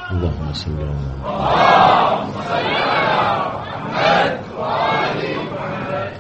اللهم صل على محمد وآل محمد.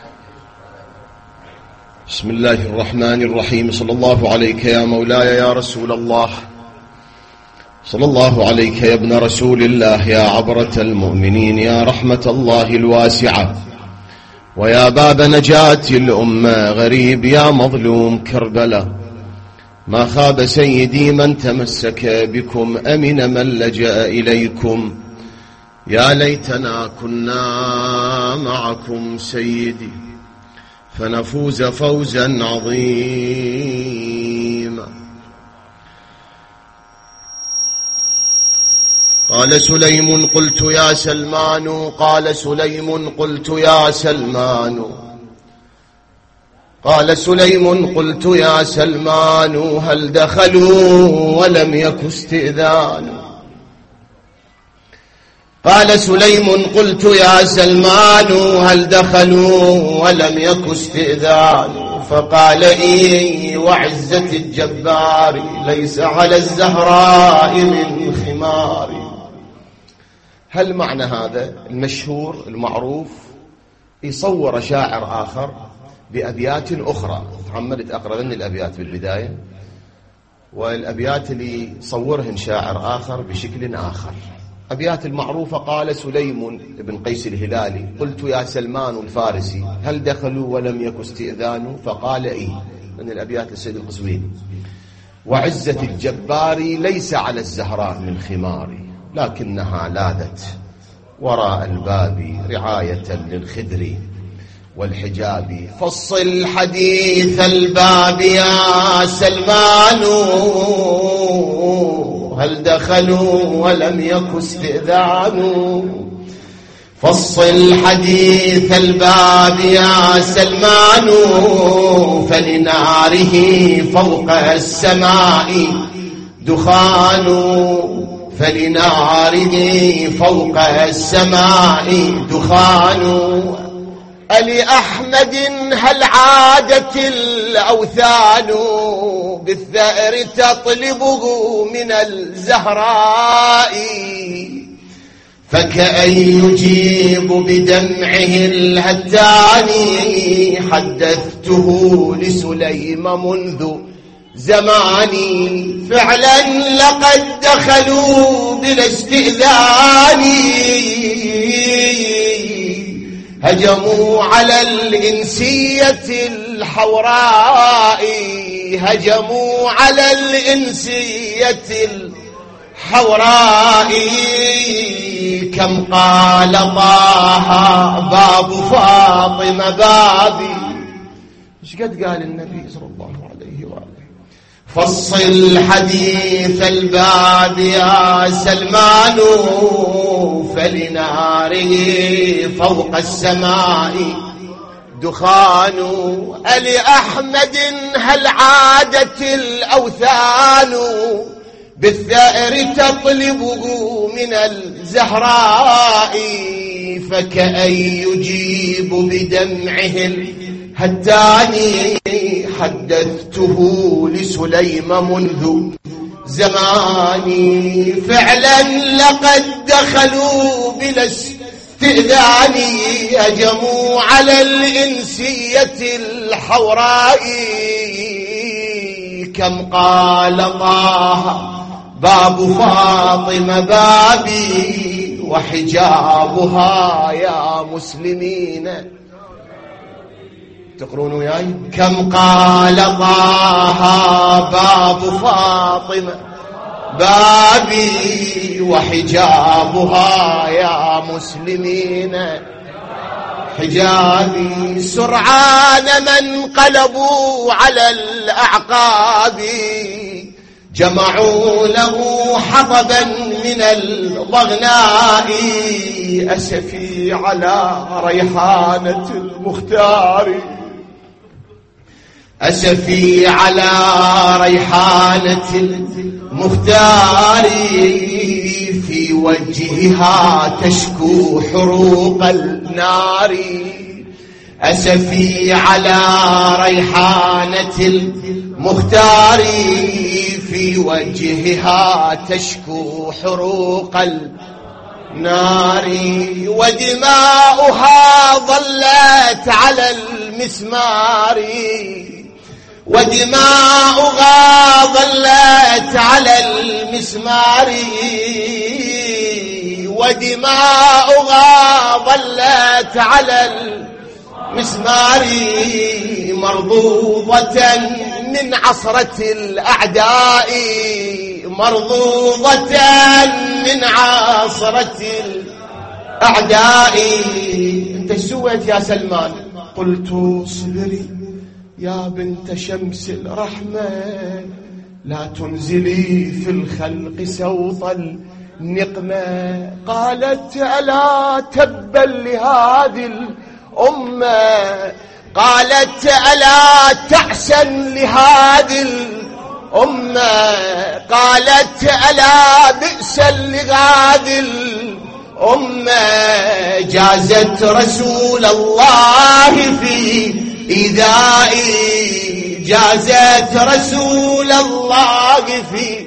بسم الله الرحمن الرحيم. صلى الله عليك يا مولاي يا رسول الله، صلى الله عليك يا ابن رسول الله، يا عبرة المؤمنين، يا رحمة الله الواسعة، ويا باب نجاة الأمة، غريب يا مظلوم كربلاء. ما خاب سيدي من تمسك بكم، أمن من لجأ إليكم. يا ليتنا كنا معكم سيدي فنفوز فوزا عظيما. قال سليم قلت يا سلمان، قال سليم قلت يا سلمان، قال سليم قلت يا سلمان، هل دخلوا ولم يك استئذان. قال سليم قلت يا سلمان، هل دخلوا ولم يك استئذان. فقال إي وعزة الجبار، ليس على الزهراء من خمار. هل معنى هذا المشهور المعروف يصور شاعر آخر بأبيات أخرى؟ تعمدت أقرأ لنا الأبيات بالبداية، والأبيات اللي صورهن شاعر آخر بشكل آخر. أبيات المعروفة: قال سليم بن قيس الهلالي قلت يا سلمان الفارسي، هل دخلوا ولم يك استئذان. فقال إيه، من الأبيات للسيد القزويني: وعزة الجبار ليس على الزهراء من خمار، لكنها لاذت وراء الباب رعاية للخدر والحجاب. فصل حديث الباب يا سلمان، هل دخلوا ولم يك استئذان. فصل حديث الباب يا سلمان، فلناره فوق السماء دخان. فلناره فوق السماء دخان. ألأحمد هل عادت الأوثان، بالثأر تطلبه من الزهراء. فكأن يجيب بدمعه الهتان، حدثته لسليم منذ زماني. فعلا لقد دخلوا بلا استئذان، هجموا على الإنسية الحوراء. هجموا على الإنسية الحوراء. كم قال طه باب فاطمة بابي. ايش قد قال النبي صلى الله عليه وآله؟ فصل حديث الباب يا سلمان، فلناره فوق السماء دخان. ألأحمد هل عادت الأوثان، بالثأر تطلبه من الزهراء. فكأن يجيب بدمعه الهتان، حدثته لسليم منذ زماني. فعلا لقد دخلوا بلا استئذان، هجموا على الإنسية الحوراء. كم قال طه باب فاطمة بابي، وحجابها يا مسلمين. تقرون وياي؟ كم قال طه باب فاطمة بابي، وحجابها يا مسلمين حجابي. سرعان من قلبوا على الأعقاب، جمعوا له حطبا من الضغناء. أسفي على ريحانة المختار، أسفي على ريحانة المختار. في وجهها تشكو حروق النار. أسفي على ريحانة المختار. في وجهها تشكو حروق النار، ودماؤها ظلت على المسمار، ودماؤها ظلت على المسمار، ودماؤها ظلت على المسمار، مرضوضة من عصرة الأعداء، مرضوضة من عصرة الأعداء. انت ايش سويت يا سلمان؟ قلت اصبري يا بنت شمس الرحمة، لا تنزلي في الخلق سوط النقمة. قالت ألا تبا لهذه الأمة، قالت ألا تعسا لهذه الأمة، قالت ألا بئسا لهذه الأمة. جازت رسول الله في إيذائي، جازت رسول الله في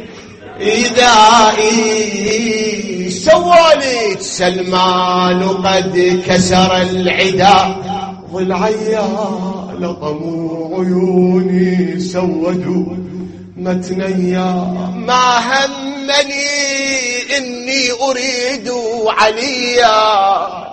إيذائي. سوالك سلمان قد كسر العدا ضلعيا، لطموا عيوني سودوا متنيا. ما همني إني أريد عليا،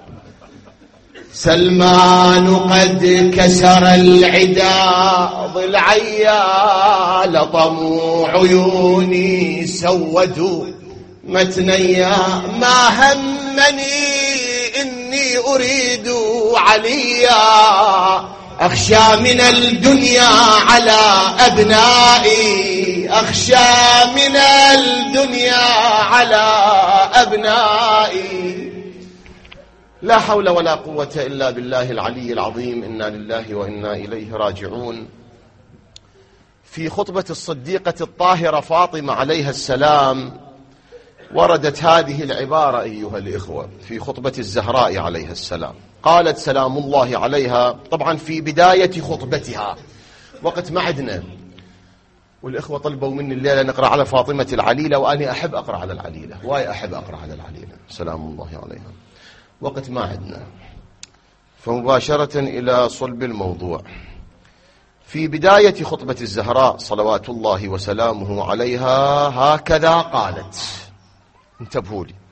سلمان قد كسر العدا ضلعيا، لطموا عيوني سودوا متنيا. ما همني إني أريد عليا، أخشى من الدنيا على أبنائي، أخشى من الدنيا على أبنائي. لا حول ولا قوة إلا بالله العلي العظيم. إنا لله وإنا إليه راجعون. في خطبة الصديقة الطاهرة فاطمة عليها السلام وردت هذه العبارة أيها الإخوة، في خطبة الزهراء عليها السلام. قالت سلام الله عليها، طبعا في بداية خطبتها، وقت ما عدنا، والإخوة طلبوا مني الليلة نقرأ على فاطمة العليلة، وأنا أحب أقرأ على العليلة، واي أحب أقرأ على العليلة سلام الله عليها، وقت ما عدنا. فمباشرة إلى صلب الموضوع. في بداية خطبة الزهراء صلوات الله وسلامه عليها هكذا قالت، انتبهوا لي.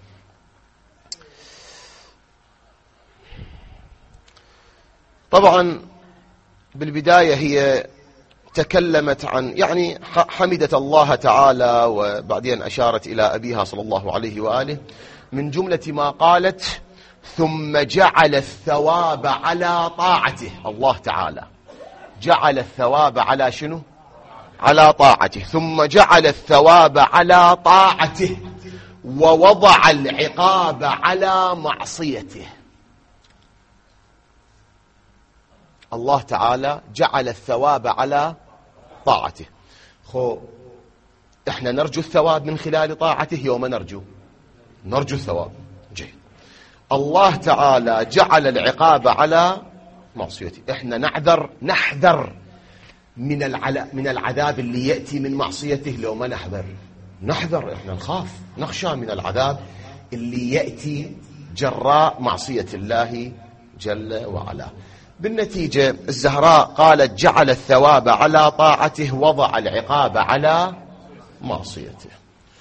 طبعا بالبداية هي تكلمت عن، يعني حمدت الله تعالى، وبعدين أشارت إلى أبيها صلى الله عليه وآله. من جملة ما قالت: ثم جعل الثواب على طاعته. الله تعالى جعل الثواب على شنو؟ على طاعته. ثم جعل الثواب على طاعته ووضع العقاب على معصيته. الله تعالى جعل الثواب على طاعته. احنا نرجو الثواب من خلال طاعته. يوم نرجو الثواب. جيد. الله تعالى جعل العقاب على معصيته. احنا نحذر من العذاب اللي يأتي من معصيته. لو ما نحذر، احنا نخشى من العذاب اللي يأتي جراء معصية الله جل وعلا. بالنتيجة الزهراء قالت: جعل الثواب على طاعته وضع العقاب على معصيته.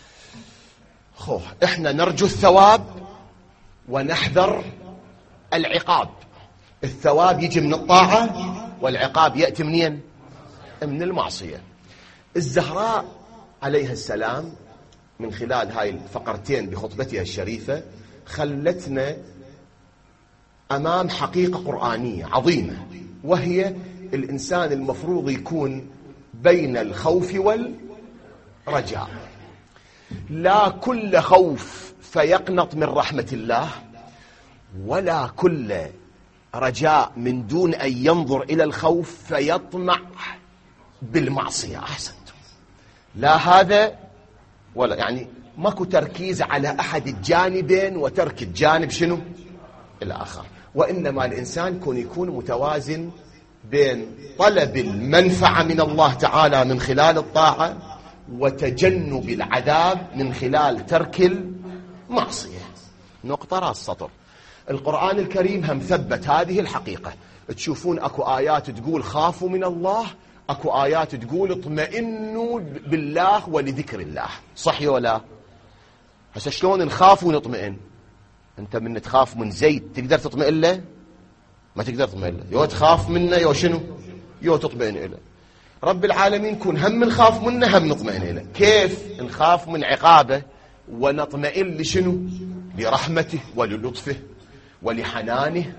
احنا نرجو الثواب ونحذر العقاب. الثواب يجي من الطاعة، والعقاب يأتي منين؟ من المعصية. الزهراء عليها السلام من خلال هاي الفقرتين بخطبتها الشريفة خلتنا أمام حقيقة قرآنية عظيمة، وهي الإنسان المفروض يكون بين الخوف والرجاء. لا كل خوف فيقنط من رحمة الله، ولا كل رجاء من دون أن ينظر إلى الخوف فيطمع بالمعصية. أحسنتم. لا هذا ولا، يعني ماكو تركيز على أحد الجانبين وترك الجانب شنو الآخر، وإنما الإنسان يكون متوازن بين طلب المنفعة من الله تعالى من خلال الطاعة، وتجنب العذاب من خلال ترك المعصية. نقطة راس سطر. القرآن الكريم هم ثبت هذه الحقيقة. تشوفون اكو آيات تقول خافوا من الله، اكو آيات تقول اطمئنوا بالله ولذكر الله. صحيح ولا؟ هسه شلون نخاف ونطمئن؟ انت من تخاف من زيد تقدر تطمئن له؟ ما تقدر تطمئن له. يو تخاف منه يو شنو؟ يو تطمئن له. رب العالمين كون هم نخاف منه هم نطمئن له. كيف نخاف من عقابه ونطمئن لشنو؟ لرحمته وللطفه ولحنانه.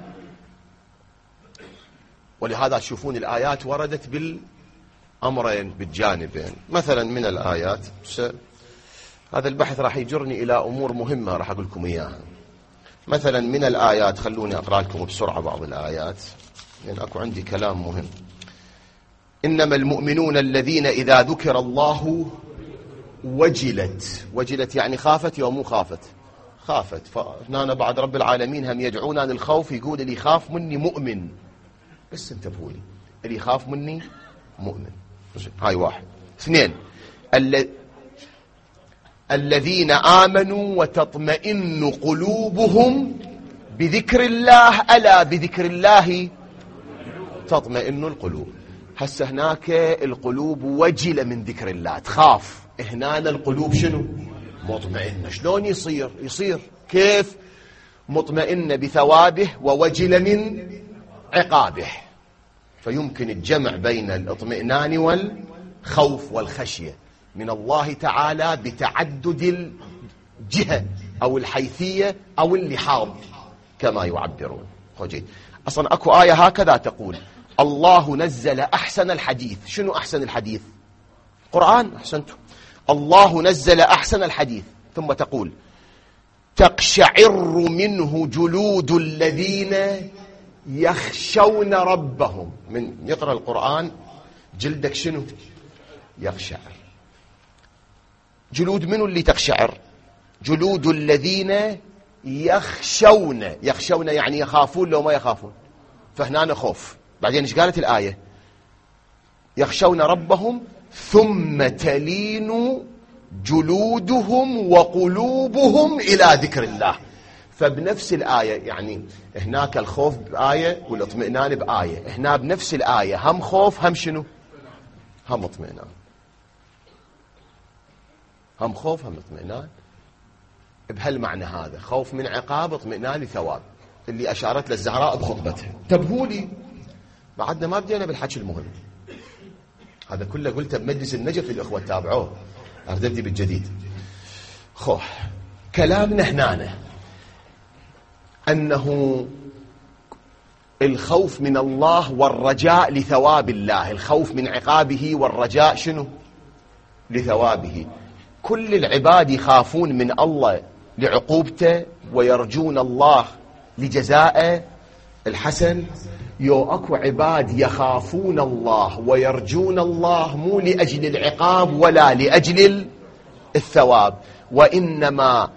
ولهذا تشوفون الآيات وردت بالأمرين بالجانبين. مثلا من الآيات، هذا البحث راح يجرني إلى أمور مهمة راح أقول لكم إياها. مثلا من الآيات، خلوني أقرأ لكم بسرعة بعض الآيات لأن أكو عندي كلام مهم. إنما المؤمنون الذين إذا ذكر الله وجلت يعني خافت يوم مو خافت؟ خافت. فهنا بعد رب العالمين هم يدعونا للخوف، يقول اللي يخاف مني مؤمن. بس انتبهوا لي، اللي يخاف مني مؤمن. هاي واحد. اثنين، الذين آمنوا وتطمئن قلوبهم بذكر الله، ألا بذكر الله تطمئن القلوب. هسه هناك القلوب وجلة من ذكر الله، تخاف. هنا القلوب شنو؟ مطمئنة. شلون يصير كيف؟ مطمئنة بثوابه ووجلة من عقابه. فيمكن الجمع بين الاطمئنان والخوف والخشية من الله تعالى بتعدد الجهة أو الحيثية أو اللحاظ كما يعبرون. أصلا أكو آية هكذا تقول: الله نزل أحسن الحديث. شنو أحسن الحديث؟ قرآن. أحسنتم. الله نزل أحسن الحديث. ثم تقول: تقشعر منه جلود الذين يخشون ربهم. من يقرأ القرآن جلدك شنو؟ يقشعر. جلود منو اللي تقشعر؟ جلود الذين يخشون يعني يخافون لو ما يخافون. فهنا خوف. بعدين ايش قالت الآية؟ يخشون ربهم ثم تلين جلودهم وقلوبهم إلى ذكر الله. فبنفس الآية، يعني هناك الخوف بآية والاطمئنان بآية، هنا بنفس الآية هم خوف هم شنو؟ هم اطمئنان. هم خوف هم اطمئنان بهالمعنى هذا. خوف من عقاب، اطمئنان لثواب، اللي أشارت للزهراء بخطبتها. انتبهوا لي، بعدنا ما بدينا بالحكي المهم. هذا كله قلته بمجلس النجف للإخوة تابعوه. أردت بالجديد. كلامنا هنا أنه الخوف من الله والرجاء لثواب الله. الخوف من عقابه والرجاء شنو؟ لثوابه. كل العباد يخافون من الله لعقوبته ويرجون الله لجزاء الحسن. اكو عباد يخافون الله ويرجون الله مو لأجل العقاب ولا لأجل الثواب، وإنما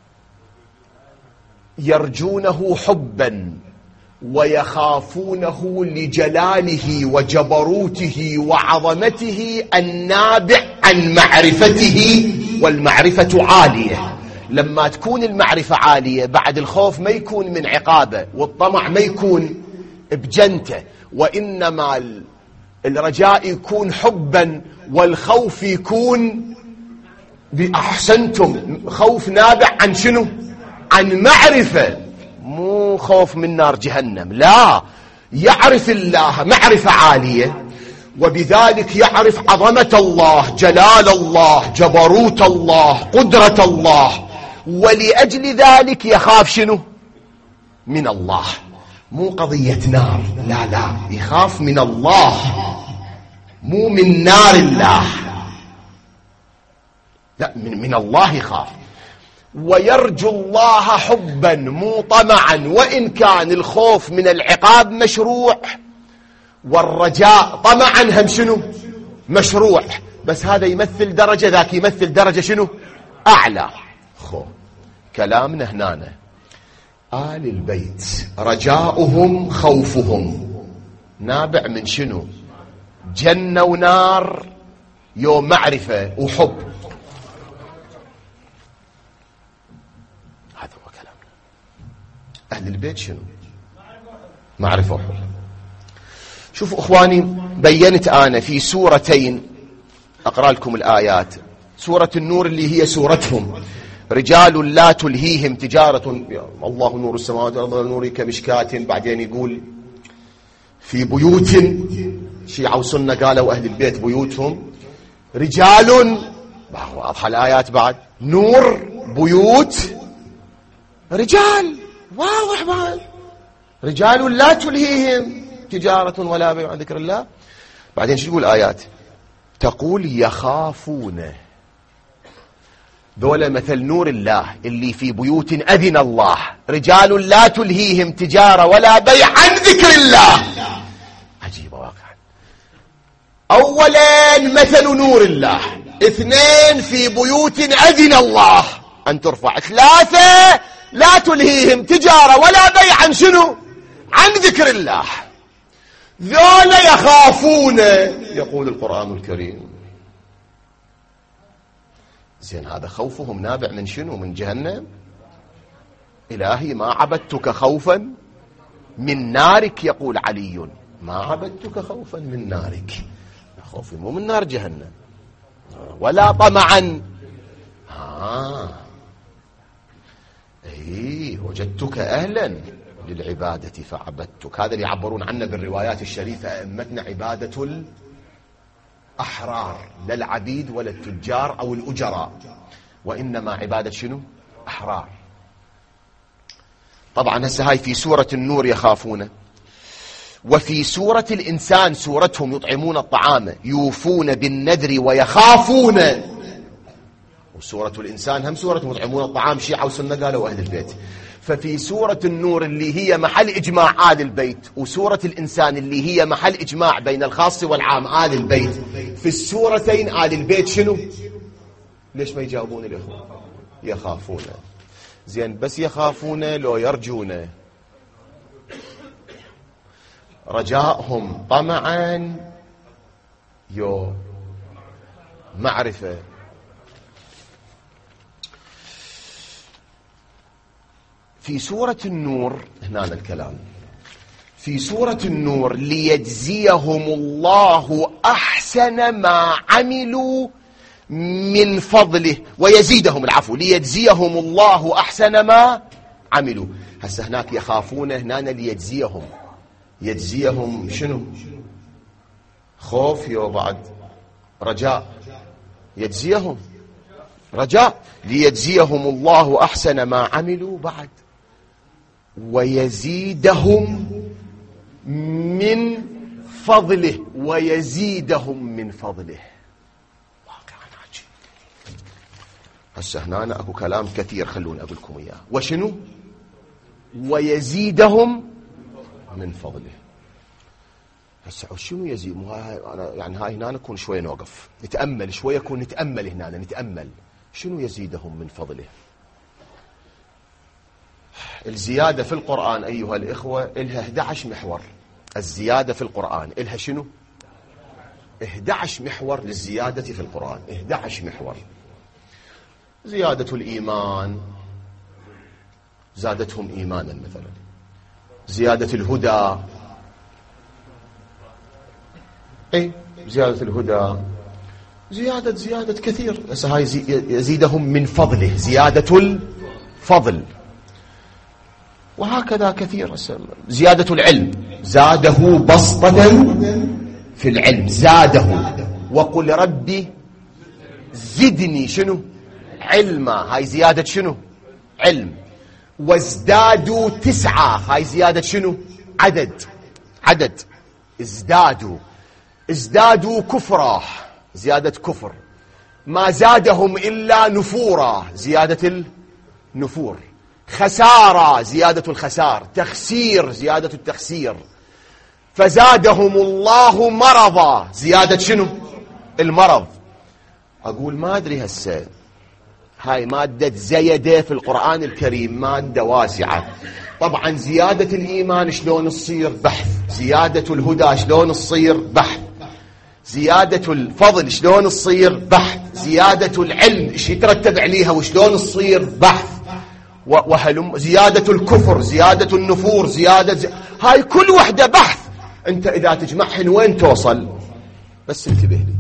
يرجونه حبا ويخافونه لجلاله وجبروته وعظمته النابع عن معرفته، والمعرفة عالية. لما تكون المعرفة عالية بعد الخوف ما يكون من عقابه والطمع ما يكون بجنته، وإنما الرجاء يكون حبا والخوف يكون بأحسنتم خوف نابع عن شنو؟ عن معرفة، مو خوف من نار جهنم. لا، يعرف الله معرفة عالية، وبذلك يعرف عظمة الله، جلال الله، جبروت الله، قدرة الله، ولأجل ذلك يخاف شنو؟ من الله. مو قضية نار، لا، يخاف من الله مو من نار الله، لا، من الله يخاف. ويرجو الله حبا مو طمعا، وإن كان الخوف من العقاب مشروع والرجاء طمعا هم شنو؟ مشروع، بس هذا يمثل درجة، ذاك يمثل درجة شنو؟ أعلى. كلامنا هنا آل البيت رجاؤهم خوفهم نابع من شنو؟ جنة ونار يوم معرفة وحب. هذا هو كلامنا. أهل البيت شنو؟ معرفة وحب. شوفوا إخواني، بينت أنا في سورتين، أقرأ لكم الآيات. سورة النور اللي هي سورتهم، رجال لا تلهيهم تجارة، الله نور السماوات والأرض نور كمشكاة. بعدين يقول في بيوت، شيعة وسنة قالوا أهل البيت بيوتهم رجال، واضحة الآيات بعد، نور بيوت رجال، واضح بعد، رجال لا تلهيهم تجارة ولا بيع عن ذكر الله. بعدين شو تقول آيات؟ تقول يخافون. ذولا مثل نور الله اللي في بيوت أذن الله، رجال لا تلهيهم تجارة ولا بيع عن ذكر الله. عجيبة واقعا. أولا مثل نور الله، اثنين في بيوت أذن الله أن ترفع، ثلاثة لا تلهيهم تجارة ولا بيع عن شنو؟ عن ذكر الله. ذولا يخافون، يقول القرآن الكريم. زين، هذا خوفهم نابع من شنو؟ من جهنم. إلهي ما عبدتك خوفا من نارك، يقول علي، ما عبدتك خوفا من نارك. خوفي مو من نار جهنم، ولا طمعا. وجدتك أهلا للعبادة فعبدتك. هذا اللي يعبرون عنه بالروايات الشريفة أئمتنا، عبادة الأحرار، لا العبيد ولا التجار أو الأجراء، وإنما عبادة شنو؟ أحرار. طبعا هسه هاي في سورة النور يخافون، وفي سورة الإنسان سورتهم يطعمون الطعام يوفون بالنذر ويخافون. وسورة الإنسان هم سورة يطعمون الطعام، شيعة وسنة قالوا أهل البيت. ففي سورة النور اللي هي محل إجماع آل البيت، وسورة الإنسان اللي هي محل إجماع بين الخاص والعام آل البيت، في السورتين آل البيت شنو؟ ليش ما يجاوبون الإخوة؟ يخافون. زين، بس يخافون لو يرجون؟ رجاءهم طمعا يو معرفة. في سورة النور هنا الكلام، في سورة النور ليجزيهم الله أحسن ما عملوا من فضله ويزيدهم، العفو، ليجزيهم الله أحسن ما عملوا. هسه هناك يخافون، هنا ليجزيهم. يجزيهم شنو؟ خوف يو بعد رجاء. يجزيهم رجاء، ليجزيهم الله أحسن ما عملوا بعد ويزيدهم من فضله، ويزيدهم من فضله. واقعا عجيب. هسه هنا اكو كلام كثير، خلوني اقول لكم اياه. وشنو؟ ويزيدهم من فضله. هسه شنو يزيد؟ أنا يعني هاي هنا نكون شويه نوقف نتامل شويه، نكون نتامل هنا نتامل شنو يزيدهم من فضله. الزيادة في القرآن أيها الإخوة إلها 11 محور. الزيادة في القرآن إلها شنو؟ 11 محور للزيادة في القرآن. 11 محور. زيادة الإيمان، زادتهم إيمانا مثلا. زيادة الهدى، زيادة الهدى، زيادة كثير. بس هاي يزيدهم من فضله، زيادة الفضل، وهكذا كثير. زيادة العلم، زاده بسطة في العلم، زاده. وقل ربي زدني شنو؟ علما. هاي زيادة شنو؟ علم. وازدادوا 9، هاي زيادة شنو؟ عدد. ازدادوا كفرا، زيادة كفر. ما زادهم إلا نفورا، زيادة النفور. خسارة، زيادة الخسار. تخسير، زيادة التخسير. فزادهم الله مرضا، زيادة شنو؟ المرض. أقول ما أدري هسه هاي مادة زيادة في القرآن الكريم مادة واسعة. طبعا زيادة الإيمان شلون تصير؟ بحث. زيادة الهدى شلون تصير؟ بحث. زيادة الفضل شلون تصير؟ بحث. زيادة العلم ايش يترتب عليها وشلون تصير؟ بحث. وهلم زيادة الكفر، زيادة النفور، هاي كل وحدة بحث. انت اذا تجمعهن وين توصل؟ بس انتبه لي،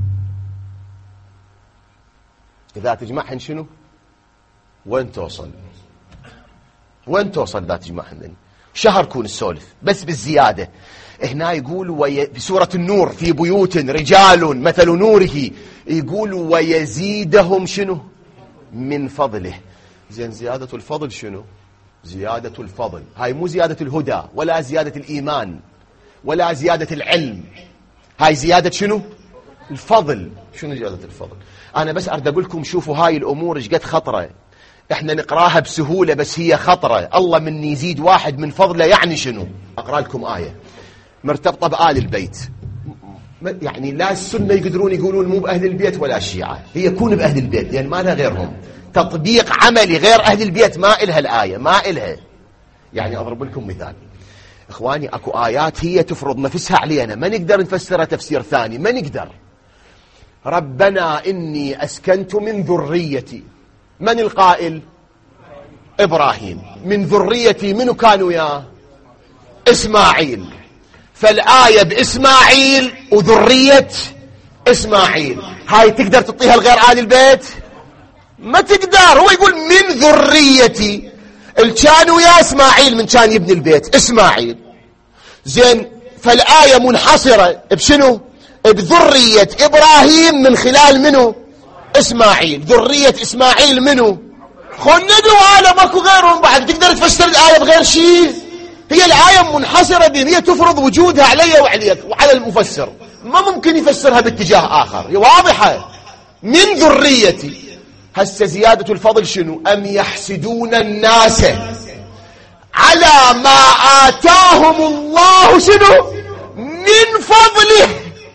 اذا تجمعهن شنو؟ وين توصل؟ وين توصل اذا تجمعهن؟ شهر كون السولف بس بالزيادة. هنا يقول بسورة النور: في بيوت رجال مثل نوره، يقول ويزيدهم شنو؟ من فضله. زين زيادة الفضل شنو؟ زيادة الفضل هاي مو زيادة الهدى ولا زيادة الإيمان ولا زيادة العلم، هاي زيادة شنو؟ الفضل. شنو زيادة الفضل؟ أنا بس أريد أقول لكم شوفوا هاي الأمور إيش قد خطرة. إحنا نقراها بسهولة بس هي خطرة. الله من يزيد واحد من فضله يعني شنو؟ أقرأ لكم آية مرتبطة بآل البيت. يعني لا السنة يقدرون يقولون مو بأهل البيت ولا الشيعة، هي كون بأهل البيت لأن ما لها غيرهم. تطبيق عملي غير أهل البيت ما إلها الآية، ما إلها. يعني أضرب لكم مثال إخواني، أكو آيات هي تفرض نفسها علينا ما نقدر نفسرها تفسير ثاني، ما نقدر. ربنا إني أسكنت من ذريتي، من القائل؟ إبراهيم. من ذريتي منو كانوا يا؟ إسماعيل. فالآية بإسماعيل وذرية إسماعيل، هاي تقدر تعطيها لغير آل البيت؟ ما تقدر. هو يقول من ذريتي، كانوا يا إسماعيل من كان يبني البيت إسماعيل. زين فالآية منحصرة بشنو؟ بذرية إبراهيم من خلال منو؟ إسماعيل. ذرية إسماعيل منو؟ خندوا هذا ماكو غيرهم بعد. تقدر تفسر الآية بغير شيء؟ هي الآية منحصرة بهم، هي تفرض وجودها علي وعليك وعلى المفسر، ما ممكن يفسرها باتجاه آخر. هي واضحة من ذريتي. هسه زيادة الفضل شنو؟ أم يحسدون الناس على ما آتاهم الله شنو؟ من فضله.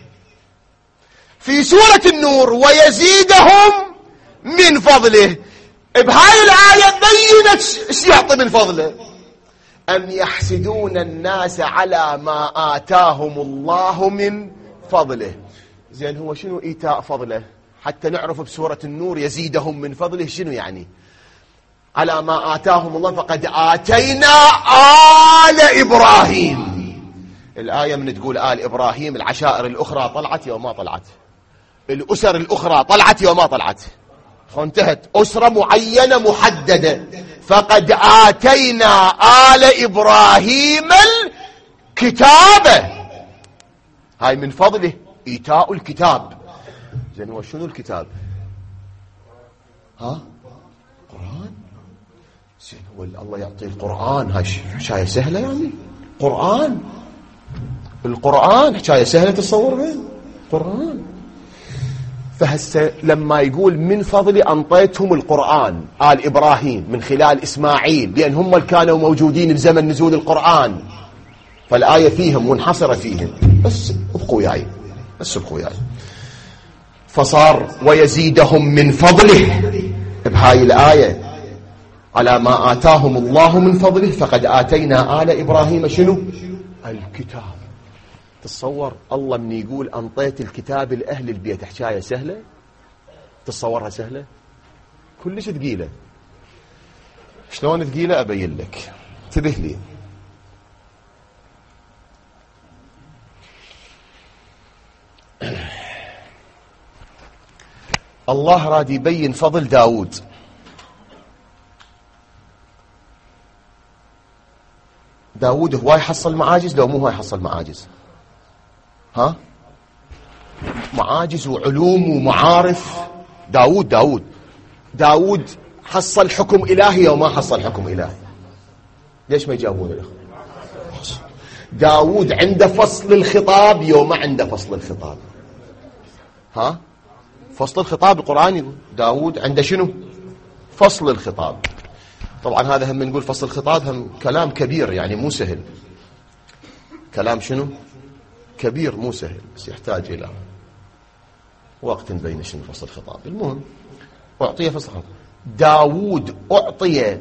في سورة النور ويزيدهم من فضله. بهاي الآية بينت ايش يعطي من فضله. أم يحسدون الناس على ما آتاهم الله من فضله. زين هو شنو إيتاء فضله؟ حتى نعرف بسورة النور يزيدهم من فضله شنو يعني. على ما آتاهم الله فقد آتينا آل إبراهيم. الآية من تقول آل إبراهيم العشائر الأخرى طلعت يوم ما طلعت، الأسر الأخرى طلعت يوم ما طلعت، فانتهت أسرة معينة محددة. فقد آتينا آل إبراهيم الكتاب، هاي من فضله إيتاء الكتاب. زين هو شنو الكتاب؟ ها؟ قرآن. زين هو الله يعطي القرآن هاي حكاية سهلة يعني؟ قرآن، القرآن حكاية سهلة تصور بين قرآن. فهسه لما يقول من فضلي أنطيتهم القرآن آل إبراهيم من خلال إسماعيل، لأن هم اللي كانوا موجودين بزمن نزول القرآن، فالآية فيهم منحصرة فيهم. بس ابقوا وياي، بس ابقوا وياي. فصار ويزيدهم من فضله بهاي الآية على ما آتاهم الله من فضله فقد آتينا آل إبراهيم شنو؟ الكتاب. تصور الله من يقول أنطيت الكتاب لأهل البيت، حكاية سهلة؟ تصورها سهلة؟ كلش ثقيلة. شلون ثقيلة؟ أبين لك، انتبه لي. الله راد يبين فضل داود. داود هو يحصل معاجز لو مو هو يحصل معاجز؟ ها؟ معاجز وعلوم ومعارف. داود حصل حكم إلهي وما حصل حكم إلهي. ليش ما يجاوبون الأخوة؟ داود عنده فصل الخطاب يوم ما عنده فصل الخطاب. ها؟ فصل الخطاب القرآن يقول داود عنده شنو؟ فصل الخطاب. طبعا هذا هم نقول فصل الخطاب هم كلام كبير يعني مو سهل. كلام شنو؟ كبير مو سهل، بس يحتاج إلى وقت بين شنو فصل الخطاب. المهم أعطيه فصل الخطاب. داود أعطي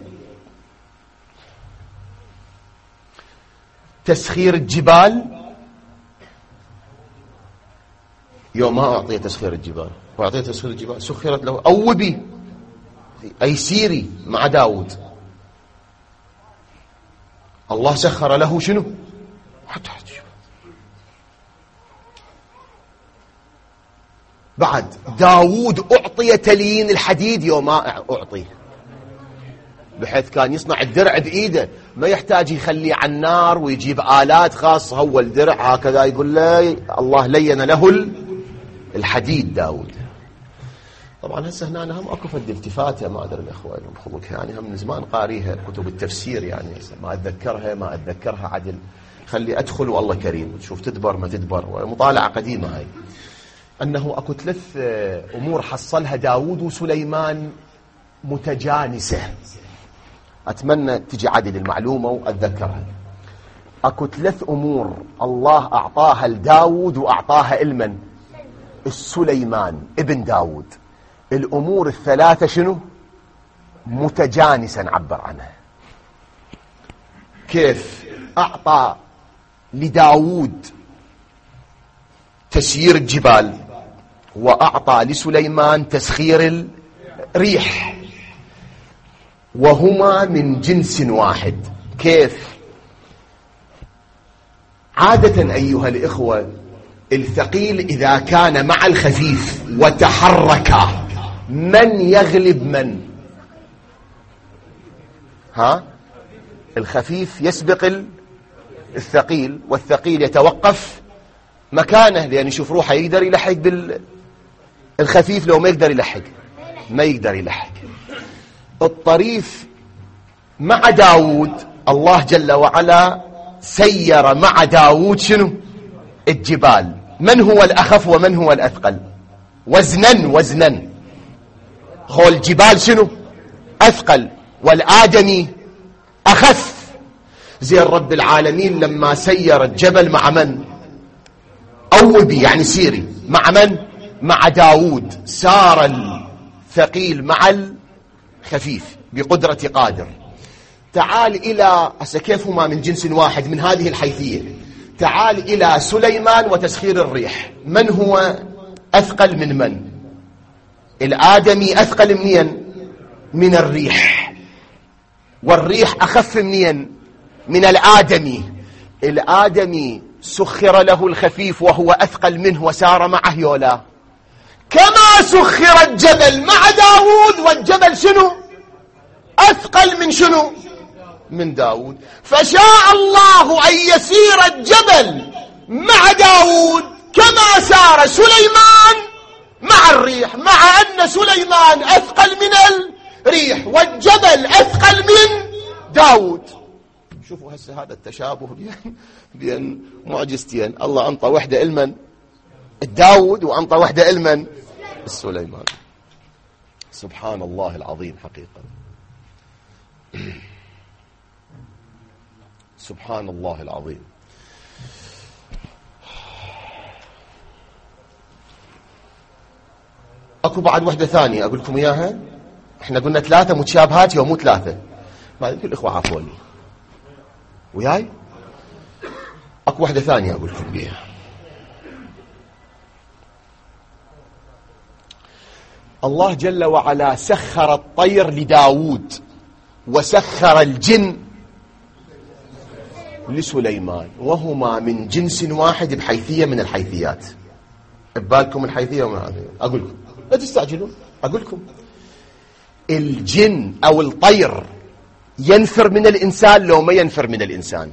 تسخير الجبال يوم ما أعطي تسخير الجبال، وأعطي تسخير الجبال سخرت له أوبي أي سيري مع داود. الله سخر له شنو؟ حتى بعد داود أعطي تليين الحديد يوم ما أعطي، بحيث كان يصنع الدرع بإيده، ما يحتاج يخليه على النار ويجيب آلات خاصة. هو الدرع هكذا يقول لي الله لين له الحديد داود. طبعا هسه هنا هم اكو فد التفاته ما ادري الاخوه لهم خلق، يعني هم من زمان قاريها كتب التفسير، يعني ما اتذكرها عدل، خلي ادخل والله كريم تشوف تدبر ما تدبر، ومطالعه قديمه هاي. انه اكو 3 امور حصلها داود وسليمان متجانسه، اتمنى تجي عدل المعلومه واتذكرها. اكو 3 امور الله اعطاها لداود واعطاها المن؟ السليمان ابن داود. الأمور ال3 شنو؟ متجانسة نعبر عنها. كيف؟ أعطى لداود تسيير الجبال، وأعطى لسليمان تسخير الريح، وهما من جنس واحد. كيف؟ عادة أيها الإخوة الثقيل إذا كان مع الخفيف وتحرك من يغلب من؟ الخفيف يسبق الثقيل، والثقيل يتوقف مكانه لأن يشوف روحه يقدر يلحق بالخفيف. لو ما يقدر يلحق ما يقدر يلحق. الطريف مع داود الله جل وعلا سير مع داود شنو؟ الجبال. من هو الأخف ومن هو الأثقل؟ وزنا خول الجبال شنو؟ أثقل، والآدمي أخف. زي رب العالمين لما سير الجبل مع من؟ أوبي يعني سيري مع من؟ مع داود. سار الثقيل مع الخفيف بقدرة قادر. تعال إلى كيف هما من جنس واحد من هذه الحيثية. تعال إلى سليمان وتسخير الريح. من هو أثقل من من؟ الآدمي أثقل منين؟ من الريح. والريح أخف منين؟ من الآدمي. الآدمي سخر له الخفيف وهو أثقل منه وسار معه يولا. كما سخر الجبل مع داود، والجبل شنو؟ أثقل من شنو؟ من داود. فشاء الله أن يسير الجبل مع داود كما سار سليمان مع الريح، مع أن سليمان أثقل من الريح والجبل أثقل من داود. شوفوا هسه هذا التشابه بين معجزتين. الله أنطى وحدة إلمن الداود وأنطى وحدة إلمن السليمان. سبحان الله العظيم حقيقة. سبحان الله العظيم. اكو بعد وحده ثانيه اقول لكم اياها. احنا قلنا 3 متشابهات يوم مو 3. ما يمكن الاخوه عافوني وياي. اكو وحده ثانيه اقول لكم بيها. الله جل وعلا سخر الطير لداود وسخر الجن لسليمان، وهما من جنس واحد بحيثية من الحيثيات. ببالكم الحيثية وما هذه؟ أقول لكم لا تستعجلون. أقول لكم الجن أو الطير ينفر من الإنسان لو ما ينفر من الإنسان.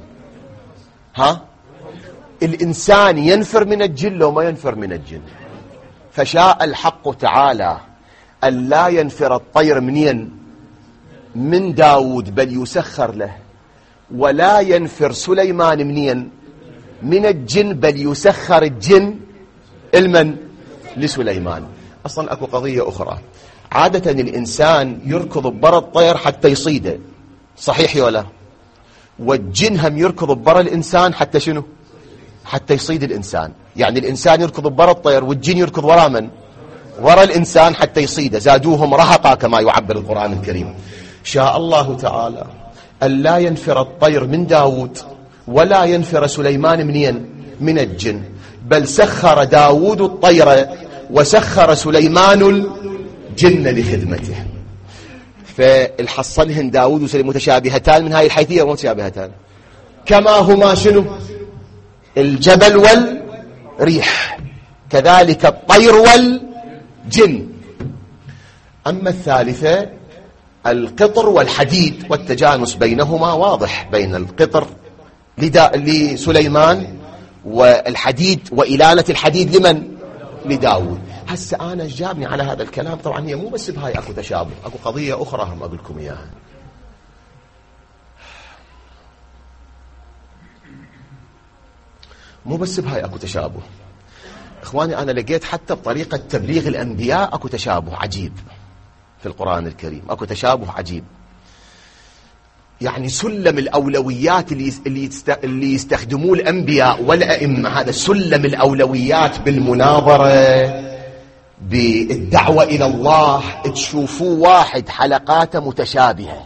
الإنسان ينفر من الجن لو ما ينفر من الجن. فشاء الحق تعالى أن لا ينفر الطير منين؟ من داود، بل يسخر له. ولا ينفر سليمان منين؟ من الجن، بل يسخر الجن المن؟ لسليمان. أصلا أكو قضية أخرى. عادة الإنسان يركض ببر الطير حتى يصيده، صحيح ولا؟ والجن هم يركض ببر الإنسان حتى شنو؟ حتى يصيد الإنسان. يعني الإنسان يركض ببر الطير والجن يركض وراء من؟ وراء الإنسان حتى يصيده. زادوهم رهقا كما يعبر القرآن الكريم. شاء الله تعالى أن لا ينفر الطير من داود ولا ينفر سليمان منين؟ من الجن. بل سخر داود الطير وسخر سليمان الجن لخدمته. فالحصنهن داود وسليمان متشابهتان من هاي الحيثية ومتشابهتان، كما هما شنو؟ الجبل والريح، كذلك الطير والجن. أما الثالثة القطر والحديد، والتجانس بينهما واضح، بين القطر لسليمان والحديد وإلالة الحديد لمن؟ لداود. هسه أنا جابني على هذا الكلام، طبعا هي مو بس بهاي أكو تشابه، أكو قضية أخرى هم أقول لكم إياها. مو بس بهاي أكو تشابه إخواني، أنا لقيت حتى بطريقة تبليغ الأنبياء أكو تشابه عجيب في القرآن الكريم، أكو تشابه عجيب. يعني سلم الأولويات اللي يستخدموه الأنبياء والأئمة، هذا سلم الأولويات بالمناظرة بالدعوة إلى الله، تشوفوه واحد حلقاته متشابهة،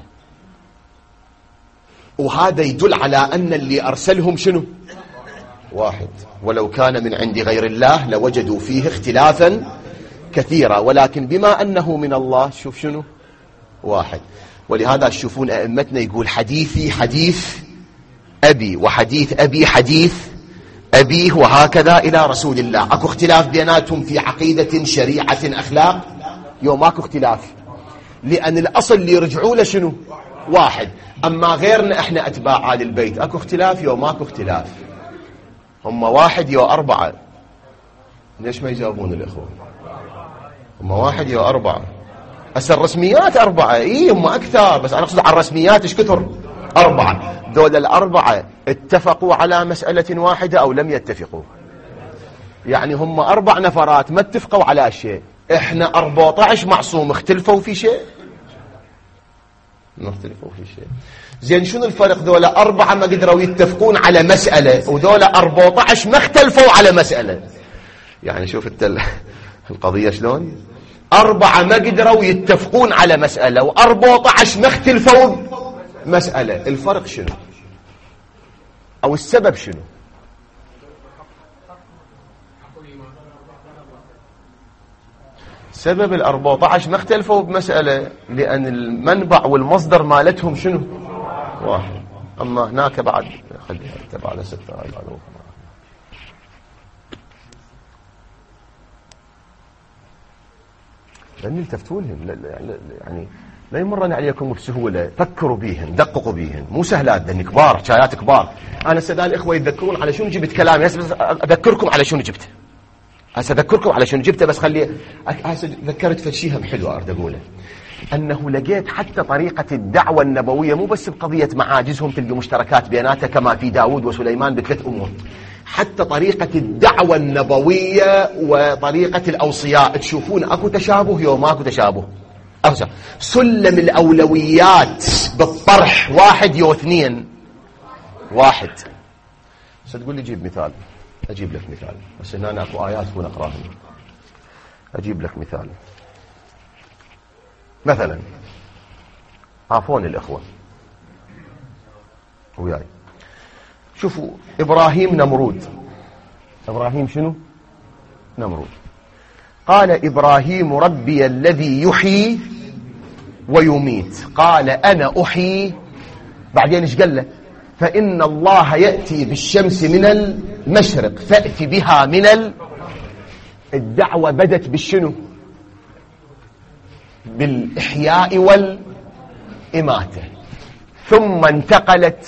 وهذا يدل على أن اللي أرسلهم شنو؟ واحد. ولو كان من عند غير الله لوجدوا فيه اختلافا كثيرا، ولكن بما أنه من الله شوف شنو؟ واحد. ولهذا تشوفون أئمتنا يقول حديثي حديث أبي، وحديث أبي حديث أبيه، وهكذا إلى رسول الله. أكو اختلاف بيناتهم في عقيدة، شريعة، أخلاق؟ يوم ماكو اختلاف، لأن الأصل اللي يرجعوا له شنو؟ واحد. أما غيرنا إحنا أتباع آل البيت أكو اختلاف؟ يوم ماكو اختلاف، هم واحد يو أربعة. ليش ما يجاوبون الإخوة؟ هم واحد يو أربعة. هسه الرسميات أربعة، إيه هم أكثر، بس أنا أقصد على الرسميات إيش كثر؟ أربعة. دول الأربعة اتفقوا على مسألة واحدة أو لم يتفقوا؟ يعني هم 4 نفرات ما اتفقوا على شيء، إحنا 14 معصوم اختلفوا في شيء؟ ما اختلفوا في شيء. زين شنو الفرق؟ دول 4 ما قدروا يتفقون على مسألة، ودول 14 ما اختلفوا على مسألة. يعني شوف القضية شلون؟ 4 ما قدروا يتفقون على مسألة، و14 ما اختلفوا مسألة. الفرق شنو؟ أو السبب شنو؟ سبب 14 ما اختلفوا بمسألة لأن المنبع والمصدر مالتهم شنو؟ واحد. أما هناك بعد خليها تبع على 6 لأن التفتوا لهم، يعني لا يمرن عليكم بسهولة، فكروا بيهن، دققوا بيهن، مو سهلات، لأن كبار، شايات كبار. أنا سدال الإخوة يتذكرون على شنو جبت كلامي، بس أذكركم على شنو جبته، أذكركم على شنو جبته، بس خلي ذكرت فشيهم حلوة أريد أقوله، أنه لقيت حتى طريقة الدعوة النبوية مو بس بقضية معاجزهم، تلقى مشتركات بيناتها كما في داود وسليمان ب3 أمور. حتى طريقة الدعوة النبوية وطريقة الأوصياء تشوفون أكو تشابه يوم ماكو تشابه. سلم الأولويات بالطرح 1 يو 2 1. ستقول لي جيب مثال، أجيب لك مثال، بس هنا أكو آيات ونقراها. أجيب لك مثال، مثلا عافون الإخوة وياي، شوفوا إبراهيم نمرود. إبراهيم شنو؟ نمرود. قال إبراهيم ربي الذي يحيي ويميت. قال أنا أحيي، بعدين إيش قال له؟ فإن الله يأتي بالشمس من المشرق فأتي بها من الدعوة بدت بالشنو؟ بالإحياء والإماتة، ثم انتقلت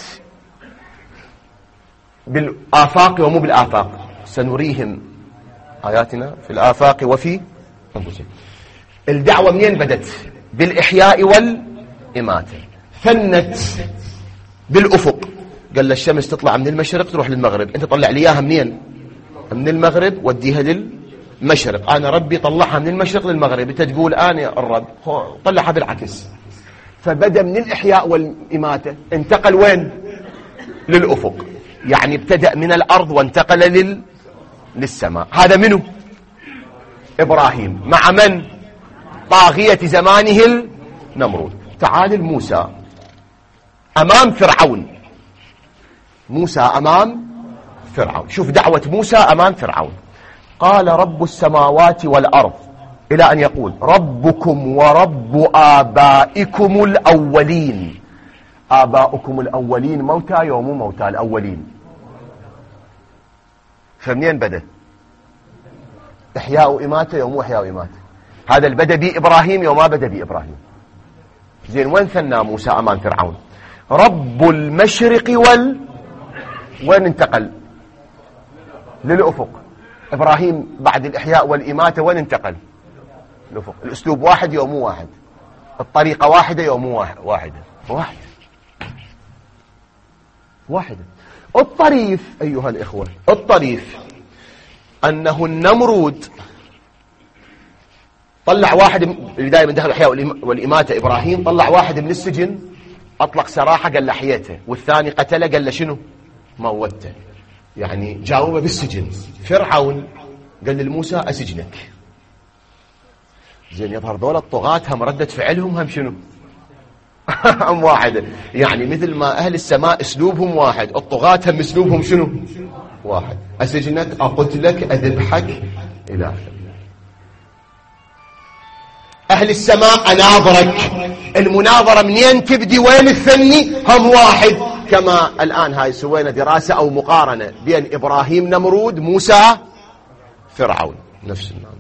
بالآفاق ومو بالآفاق. سنريهم آياتنا في الآفاق وفي أنفسهم. الدعوة منين بدت؟ بالإحياء والإماتة. فنت بالأفق، قال للشمس تطلع من المشرق تروح للمغرب، أنت طلع لي إياها منين؟ من المغرب وديها للمشرق. أنا ربي طلعها من المشرق للمغرب، أنت تقول أنا الرب طلعها بالعكس. فبدأ من الإحياء والإماتة انتقل وين؟ للأفق. يعني ابتدأ من الأرض وانتقل للسماء. هذا منه؟ إبراهيم. مع من؟ طاغية زمانه النمرود. تعال الموسى أمام فرعون، موسى أمام فرعون. شوف دعوة موسى أمام فرعون. قال رب السماوات والأرض، إلى أن يقول ربكم ورب آبائكم الأولين. آباؤكم الأولين موتى يوم موتى الأولين. فمنين بدأ؟ إحياء إماتة يوم إحياء إماتة. هذا البدأ بإبراهيم يوم ما بدأ بإبراهيم. زين وين ثنى موسى أمام فرعون؟ رب المشرق وين انتقل؟ للأفق. إبراهيم بعد الإحياء والإماتة وين انتقل؟ الأفق. الأسلوب واحد يوم واحد، الطريقة واحدة يوم واحدة. الطريف أيها الإخوة، الطريف أنه النمرود طلع واحد اللي دائما دخل الإحياء والإماتة. إبراهيم طلع واحد من السجن، أطلق سراحه قال له حيته، والثاني قتله قال له شنو؟ موته. يعني جاوبه بالسجن. فرعون قال لموسى أسجنك. زين يظهر دولة الطغاة هم ردة فعلهم هم شنو؟ هم واحدة. يعني مثل ما أهل السماء أسلوبهم واحد، الطغاة هم أسلوبهم شنو؟ واحد. أسجنك، أقتلك، أذبحك، إلى آخره. أهل السماء أناظرك. المناظرة منين تبدي وين الثني؟ هم واحد. كما الآن هاي سوينا دراسة أو مقارنة بين إبراهيم نمرود، موسى فرعون، نفس المعنى.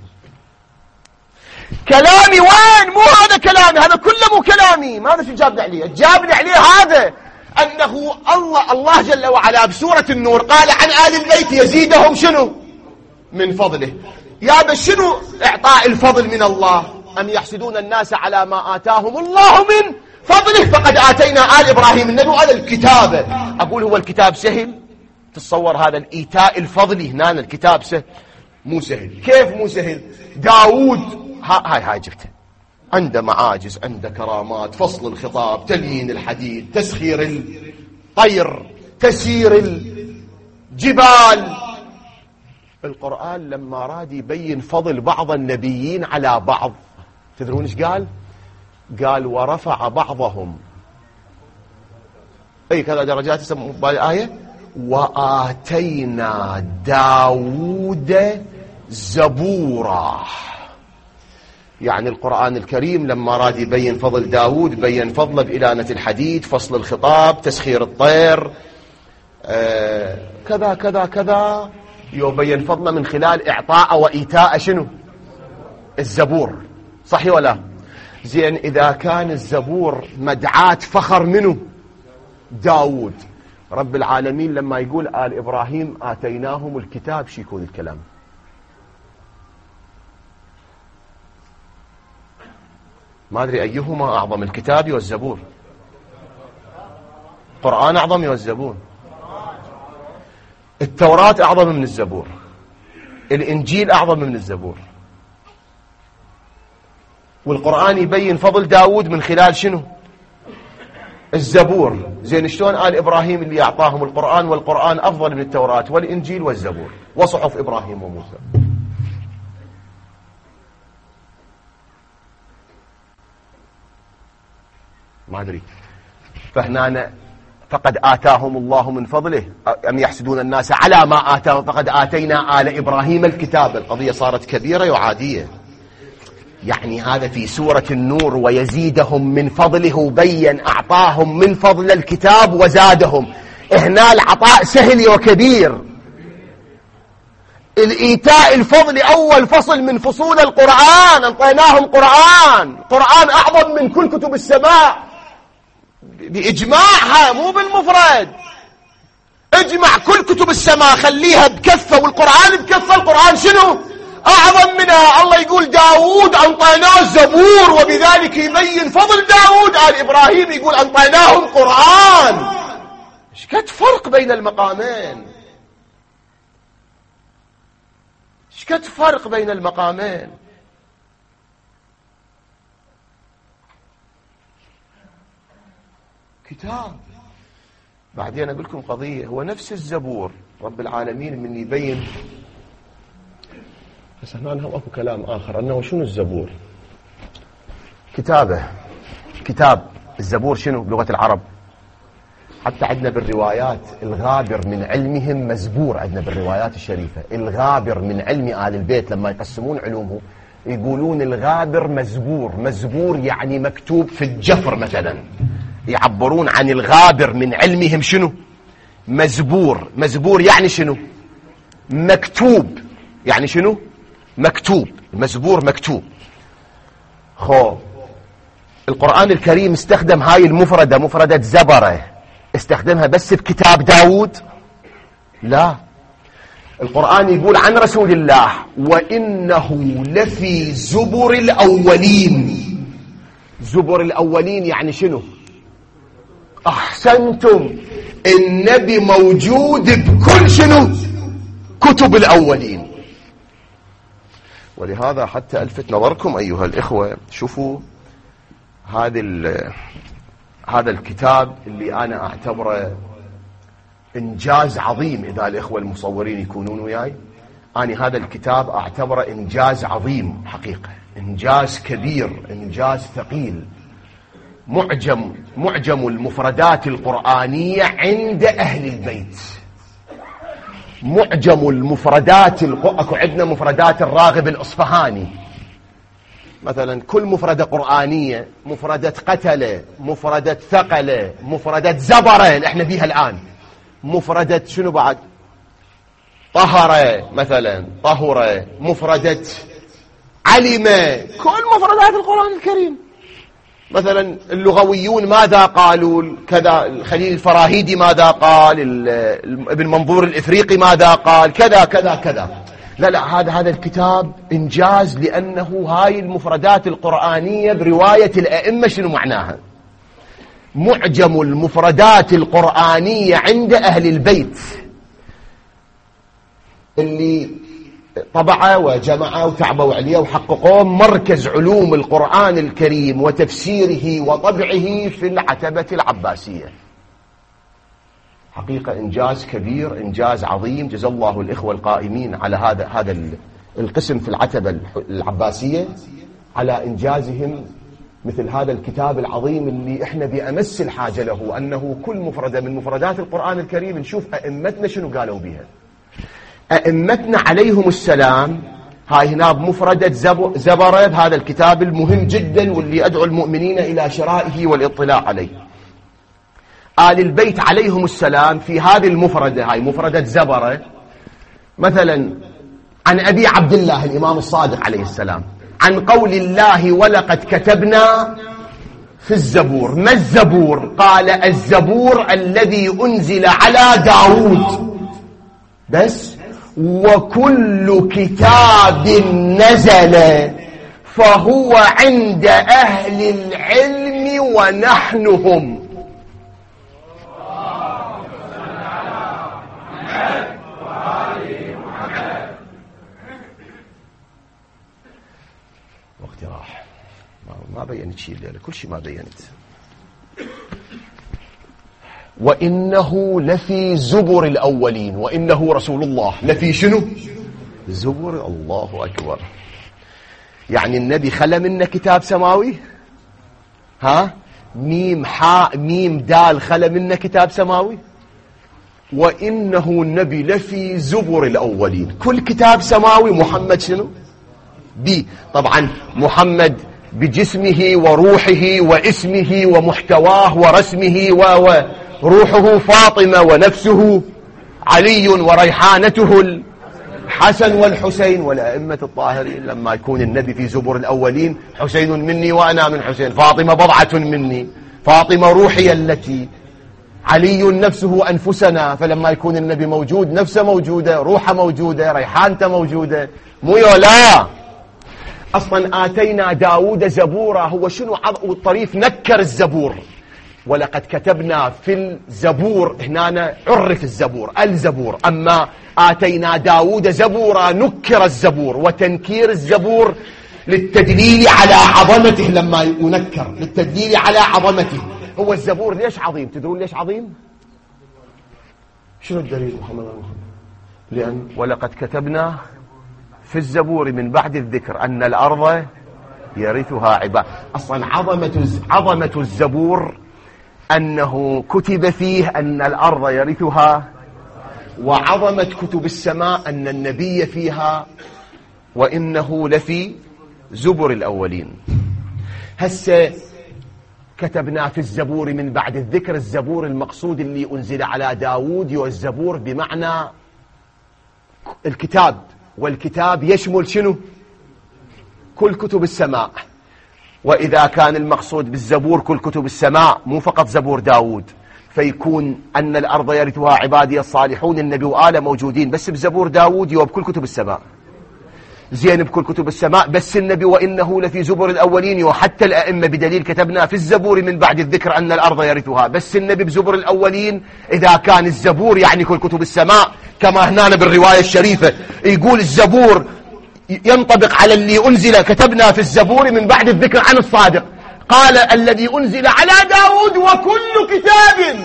كلامي وين؟ مو هذا كلامي، هذا كله مو كلامي. ماذا في جابني عليه؟ جابني عليه هذا أنه الله جل وعلا بسورة النور قال عن آل البيت يزيدهم شنو؟ من فضله. يا بس شنو إعطاء الفضل من الله؟ أم يحسدون الناس على ما آتاهم الله من فضله؟ فقد آتينا آل إبراهيم النبي على الكتاب. أقول هو الكتاب سهل؟ تتصور هذا الإيتاء الفضلي هنا الكتاب سهل؟ مو سهل. كيف مو سهل؟ داود هاي جبته، عنده معاجز، عنده كرامات، فصل الخطاب، تليين الحديد، تسخير الطير، تسيير الجبال. القرآن لما راد يبين فضل بعض النبيين على بعض، تدرون ايش قال؟ قال ورفع بعضهم اي كذا درجات. يسمى بالآية وآتينا داود زبورا. يعني القرآن الكريم لما راد يبين فضل داود بين فضله بإلانة الحديد، فصل الخطاب، تسخير الطير، كذا كذا كذا. يبين فضله من خلال إعطاء وإيتاء شنو؟ الزبور. صحيح ولا؟ زين إذا كان الزبور مدعاة فخر منه داود، رب العالمين لما يقول آل إبراهيم آتيناهم الكتاب، شو يكون الكلام؟ ما أدري أيهما أعظم، الكتاب والزبور؟ القرآن أعظم والزبور؟ التوراة أعظم من الزبور، الإنجيل أعظم من الزبور، والقرآن يبين فضل داود من خلال شنو؟ الزبور. زين شلون آل إبراهيم اللي أعطاهم القرآن، والقرآن أفضل من التوراة والإنجيل والزبور وصحف إبراهيم وموسى؟ ما أدري. فهنا فقد آتاهم الله من فضله. أم يحسدون الناس على ما آتاهم؟ فقد آتينا آل إبراهيم الكتاب. القضية صارت كبيرة وعادية. يعني هذا في سورة النور ويزيدهم من فضله، بين أعطاهم من فضل الكتاب وزادهم. هنا العطاء سهل وكبير. الإيتاء الفضل أول فصل من فصول القرآن، انطيناهم قرآن أعظم من كل كتب السماء بإجماعها، مو بالمفرد. اجمع كل كتب السماء خليها بكفة والقرآن بكفة. القرآن شنو أعظم منها؟ الله يقول داود أنطيناه الزبور، وبذلك يبين فضل داود. آل إبراهيم يقول أنطيناهم قرآن. ايش قد فرق بين المقامين؟ ايش قد فرق بين المقامين؟ كتاب. بعدين أقول لكم قضية، هو نفس الزبور رب العالمين من يبين. بس هنا اكو كلام آخر أنه شنو الزبور؟ كتابه، كتاب. الزبور شنو بلغة العرب؟ حتى عندنا بالروايات الغابر من علمهم مزبور، عندنا بالروايات الشريفة الغابر من علم آل البيت لما يقسمون علومهم يقولون الغابر مزبور. مزبور يعني مكتوب في الجفر مثلا، يعبرون عن الغابر من علمهم شنو؟ مزبور. مزبور يعني شنو؟ مكتوب. يعني شنو؟ مكتوب. مزبور مكتوب. القرآن الكريم استخدم هاي المفردة، مفردة زبرة، استخدمها بس بكتاب داود؟ لا، القرآن يقول عن رسول الله وإنه لفي زبر الأولين. زبر الأولين يعني شنو؟ أحسنتم، النبي موجود بكل شنو؟ كتب الأولين. ولهذا حتى ألفت نظركم أيها الإخوة، شوفوا هذا الكتاب اللي أنا أعتبره إنجاز عظيم. إذا الإخوة المصورين يكونون وياي، أنا هذا الكتاب أعتبره إنجاز عظيم حقيقة، إنجاز كبير، إنجاز ثقيل. معجم المفردات القرآنية عند أهل البيت. معجم المفردات أكو عندنا مفردات الراغب الأصفهاني مثلا، كل مفردة قرآنية، مفردة قتلة، مفردة ثقلة، مفردة زبرة اللي احنا بيها الآن، مفردة شنو بعد؟ طهرة مثلا، طهرة، مفردة علمة، كل مفردات القرآن الكريم. مثلا اللغويون ماذا قالوا كذا، الخليل الفراهيدي ماذا قال، ابن منظور الإفريقي ماذا قال، كذا كذا كذا. لا هذا الكتاب إنجاز، لأنه هاي المفردات القرآنية برواية الأئمة شنو معناها؟ معجم المفردات القرآنية عند أهل البيت اللي طبعه وجمعه وتعبوا عليه وحققوه مركز علوم القرآن الكريم وتفسيره وطبعه في العتبة العباسية. حقيقة إنجاز كبير، إنجاز عظيم. جزا الله الإخوة القائمين على هذا القسم في العتبة العباسية على إنجازهم مثل هذا الكتاب العظيم اللي إحنا بأمس الحاجة له، أنه كل مفردة من مفردات القرآن الكريم نشوف أئمتنا شنو قالوا بها. أئمتنا عليهم السلام هاي هنا بمفردة زبرة بهذا الكتاب المهم جدا، واللي أدعو المؤمنين إلى شرائه والاطلاع عليه. آل البيت عليهم السلام في هذه المفردة، هاي مفردة زبرة، مثلا عن أبي عبد الله الإمام الصادق عليه السلام عن قول الله ولقد كتبنا في الزبور. ما الزبور؟ قال الزبور الذي أنزل على داود بس. وكل كتاب نزل فهو عند أهل العلم ونحن هم. وقت راح ما بينت شيء الليلة، كل شيء ما بينت. وإنه لفي زبر الأولين، وإنه رسول الله لفي شنو؟ زبر. الله أكبر. يعني النبي خلى منا كتاب سماوي؟ ميم حاء ميم دال خلى منا كتاب سماوي؟ وإنه النبي لفي زبر الأولين، كل كتاب سماوي محمد شنو؟ طبعا محمد بجسمه وروحه واسمه ومحتواه ورسمه وروحه فاطمة ونفسه علي وريحانته الحسن والحسين والأئمة الطاهرين. لما يكون النبي في زبر الأولين، حسين مني وأنا من حسين، فاطمة بضعة مني، فاطمة روحي التي، علي نفسه أنفسنا. فلما يكون النبي موجود، نفسه موجودة، روحه موجودة، ريحانته موجودة، مو لا. أصلا آتينا داود زبورا، هو شنو الطريف؟ نكر الزبور. ولقد كتبنا في الزبور، هنا عرف الزبور الزبور. أما آتينا داود زبورا نكر الزبور، وتنكير الزبور للتدليل على عظمته. لما ينكر للتدليل على عظمته. هو الزبور ليش عظيم؟ تدرون ليش عظيم؟ شنو الدليل محمد؟ لأن ولقد كتبنا في الزبور من بعد الذكر أن الأرض يرثها عباد. أصلا عظمة الزبور أنه كتب فيه أن الأرض يرثها، وعظمة كتب السماء أن النبي فيها، وإنه لفي زبر الأولين. هسه كتبنا في الزبور من بعد الذكر، الزبور المقصود اللي أنزل على داود، والزبور بمعنى الكتاب، والكتاب يشمل شنو؟ كل كتب السماء. وإذا كان المقصود بالزبور كل كتب السماء مو فقط زبور داود، فيكون أن الأرض يرثها عبادي الصالحون، النبي وآله موجودين بس بزبور داود وبكل كتب السماء. زين بكل كتب السماء بس النبي وإنه لفي زبر الأولين، وحتى الأئمة بدليل كتبنا في الزبور من بعد الذكر أن الأرض يرثها، بس النبي بزبر الأولين. إذا كان الزبور يعني كل كتب السماء، كما هنا بالرواية الشريفة يقول الزبور ينطبق على اللي أنزل، كتبنا في الزبور من بعد الذكر عن الصادق، قال الذي أنزل على داود وكل كتاب.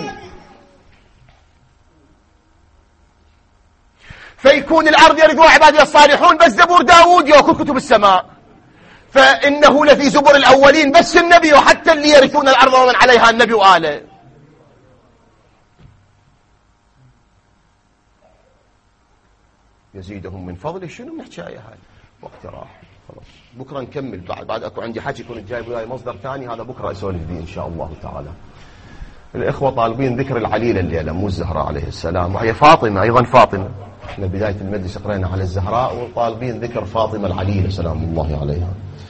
فيكون الأرض يرثها عبادي الصالحون بس زبور داود وكل كتب السماء، فإنه لفي زبر الأولين بس النبي، وحتى اللي يرثون الأرض ومن عليها النبي وآله. يزيدهم من فضله. شنو من حكاية هاي؟ وقت راح خلاص، بكرة نكمل. بعد أكو عندي حكي كنت جايب وياي مصدر ثاني، هذا بكرة أسولف به إن شاء الله تعالى. الإخوة طالبين ذكر العليلة الليلة، مو الزهراء عليه السلام، وهي فاطمة أيضا. فاطمة احنا بداية المجلس قرينا على الزهراء، وطالبين ذكر فاطمة العليلة سلام الله عليها.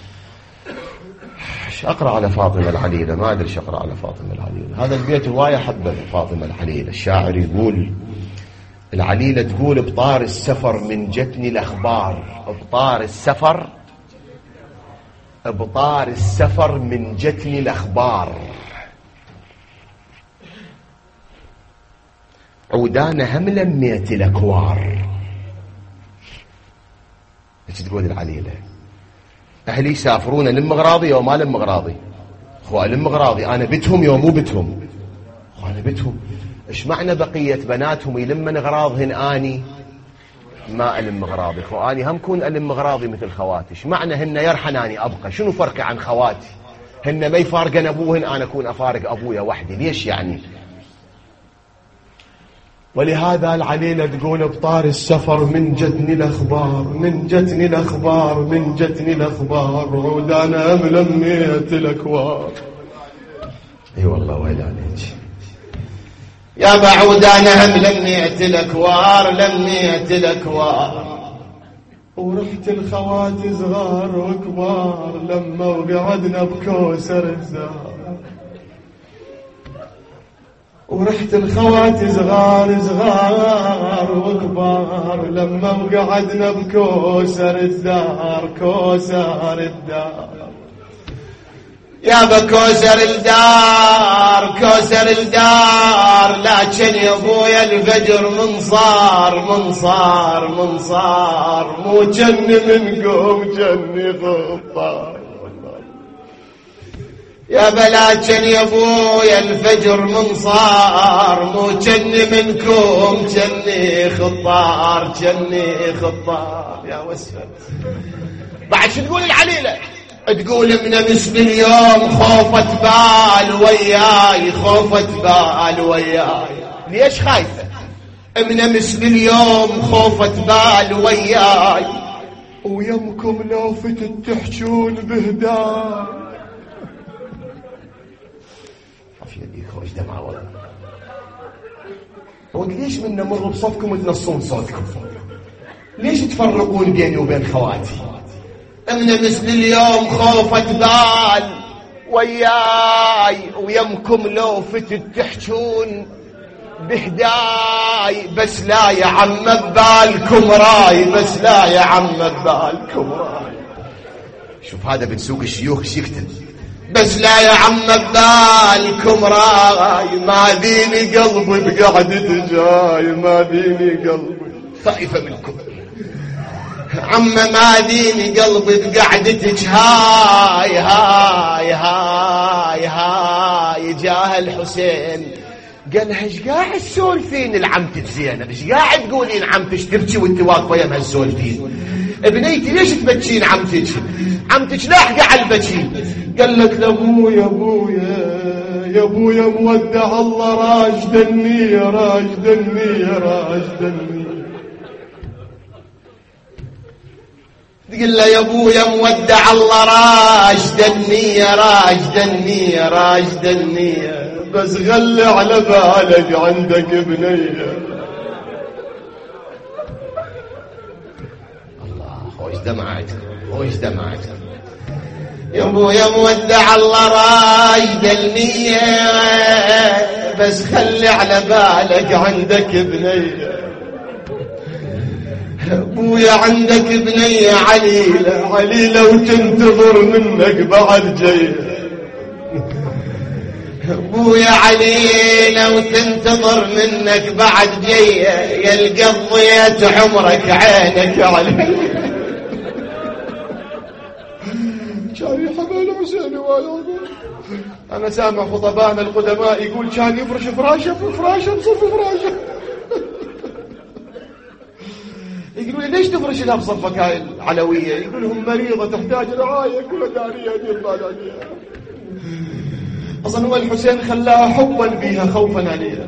ايش أقرأ على فاطمة العليلة؟ ما أدري ايش أقرأ على فاطمة العليلة. هذا البيت رواية حبة فاطمة العليلة. الشاعر يقول العليلة تقول بطار السفر من جتني الأخبار، بطار السفر، بطار السفر من جتني الأخبار، عودان هم لميت الأكوار. ايش تقول العليلة؟ أهلي يسافرون للمغراضي يوم ما للمغراضي، أخوة للمغراضي أنا بتهم يوم مو بتهم، أخوة أنا بتهم. إيش معنى بقية بناتهم يلمن أغراضهن أني ما ألم أغراضي؟ أخو أني هم كون ألم أغراضي مثل خواتي. إيش معنى هن يرحناني أبقى؟ شنو فرق عن خواتي؟ هن ما يفارقن أبوهن، أنا أكون أفارق أبويا وحدي، ليش يعني؟ ولهذا العليلة تقول بطار السفر من جتني الأخبار، من جتني الأخبار، من جتني الأخبار، عودانا ملميت الأكوار. اي والله ويل عليك يا بعودانا هم لميت الأكوار، لميت الأكوار. ورحت الخوات صغار وكبار لما وقعدنا بكوسر الزهر، ورحت الخوات صغار صغار وكبار لما وقعدنا بكوسر الدار، كوسر الدار. يا بكوسر الدار، كوسر الدار، لكن يا ابويا الفجر منصار، منصار، منصار، مو جن من قوم جني خطار. يا بلاكن يا ابويا الفجر منصار، مو جني منكم جني خطار، جني خطار. يا وسفت بعد شو تقول العليلة؟ تقول من امس باليوم خوفت بال وياي، خوفت بال وياي. ليش خايفة؟ من امس باليوم خوفت بال وياي، ويمكم لو فتت تحجون بهداي. عافية ليك خوش دمعة والله. ليش من نمر بصفكم تنصون صوتكم؟ ليش تفرقون بيني وبين خواتي؟ من مثل اليوم خوفت بال وياي، ويمكم لو فتت تحجون بهداي. بس لا يا عم ببالكم راي، بس لا يا عم ببالكم راي. شوف هذا بنسوق الشيوخ شيكتن. بس لا يا عم ببالكم راي، ما ديني قلبي بقعدة جاي، ما ديني قلبي خايفة منكم عم، ما ديني قلبي بقعدتك هاي هاي هاي هاي. جاه الحسين قال لها ايش قاعد تسولفين العمتك زينب؟ ايش قاعد تقولين عمتك تبكي وانت واقفه يمها تسولفين؟ ابنيتي ليش تبكين عمتك؟ عمتك لاحقه على البكي. قال لك لابويا ابويا يا ابويا مودع الله راشد النية راشد النية راشد النية. تقول له يا ابويا مودع الله راشد النية راشد النية راشد النية، بس غلي على بالك عندك بنية. الله خوش دمعتك خوش دمعتك. يا ابويا مودع الله راشد النية، بس خلي على بالك عندك بنية. ابويا عندك بنية عليلة عليلة وتنتظر منك بعد جاية. ابويا عليلة وتنتظر منك بعد جاية، يا قضيت عمرك عينك عليلة. كان يحمل حسين ويقول أنا سامع خطبانا القدماء يقول كان يفرش فراشه بفراشه بصف فراشه. يقولوا ليش تفرش لها بصفك هاي العلوية؟ يقول لهم مريضة تحتاج رعاية كل دارية دير بال عليها. أصلا هو الحسين خلاها حبا بيها خوفا عليها.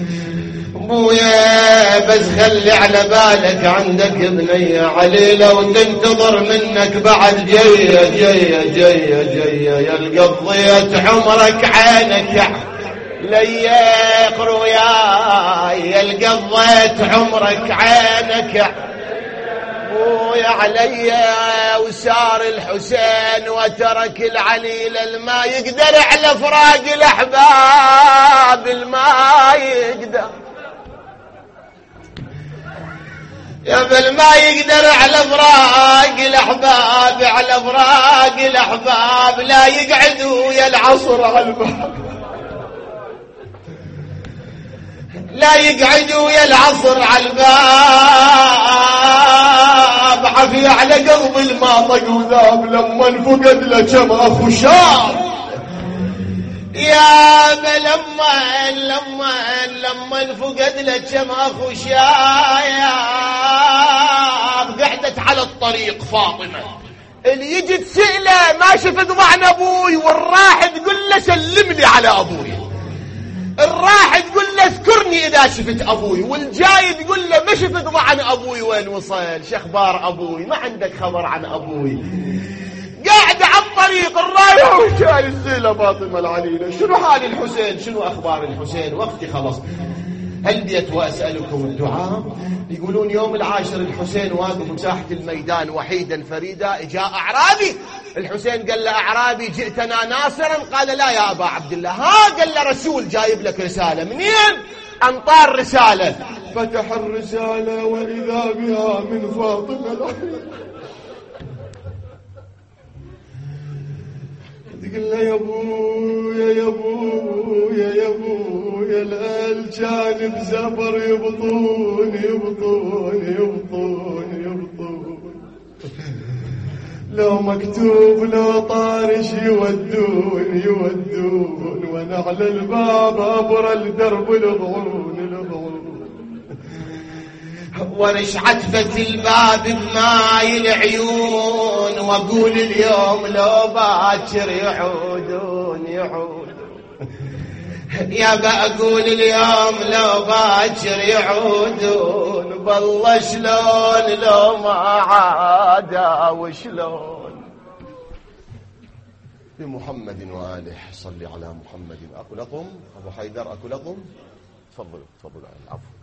ابويا بس خلي على بالك عندك بنية عليلة وتنتظر منك بعد جاية جاية جاية جاية، يا القضية عمرك عينك ليق رؤياي، يا القضية عمرك عينك ابويا عليا. وسار الحسين وترك العليل، الما يقدر على فراق الأحباب، الما يقدر يا بالما يقدر على فراق الأحباب، على فراق الأحباب لا يقعدوا يا العصر على الباب، لا يقعدوا يا العصر على الباب. عفي على قلب الماطق وذاب لما انفقد لجم أخو شاب. يا لما انفقد لجم أخو شاب، قعدت على الطريق فاطمة اللي يجي تسأله ما شفت ضعن أبوي، والراح تقول له سلم لي على أبوي، الراح تقول له اذكرني إذا شفت أبوي، والجاي تقول له ما شفت ضعن أبوي وين وصل، شخبار أبوي، ما عندك خبر عن أبوي. قاعد على الطريق الرايح وشايل الزيلة فاطمة العليلة. شنو حال الحسين؟ شنو أخبار الحسين؟ وقتي خلص. هل بيت وأسألكم الدعاء؟ يقولون يوم العاشر الحسين واقف بساحة الميدان وحيدا فريدا، جاء أعرابي. الحسين قال له أعرابي جئتنا ناصرا؟ قال لا يا أبا عبد الله. ها؟ قال له رسول جايب لك رسالة. منين؟ أنطار رسالة. فتح الرسالة وإذا بها من فاطمة العليلة. تقول له يا ابويا يا ابويا يا ابويا، الجانب زفر يبطون يبطون يبطون يبطون، لو مكتوب لو طارش يودون يودون، وانا على الباب ابر الدرب الضعون الضعون، ورش عتفة الباب بماي العيون، واقول اليوم لو باكر يعودون يعودون، يا بقول اليوم لو باكر يعودون، بالله شلون لو ما عادا وشلون. بمحمد وآله صلي على محمد. أكو لكم أبو حيدر، أكو لكم، تفضلوا تفضلوا. العفو.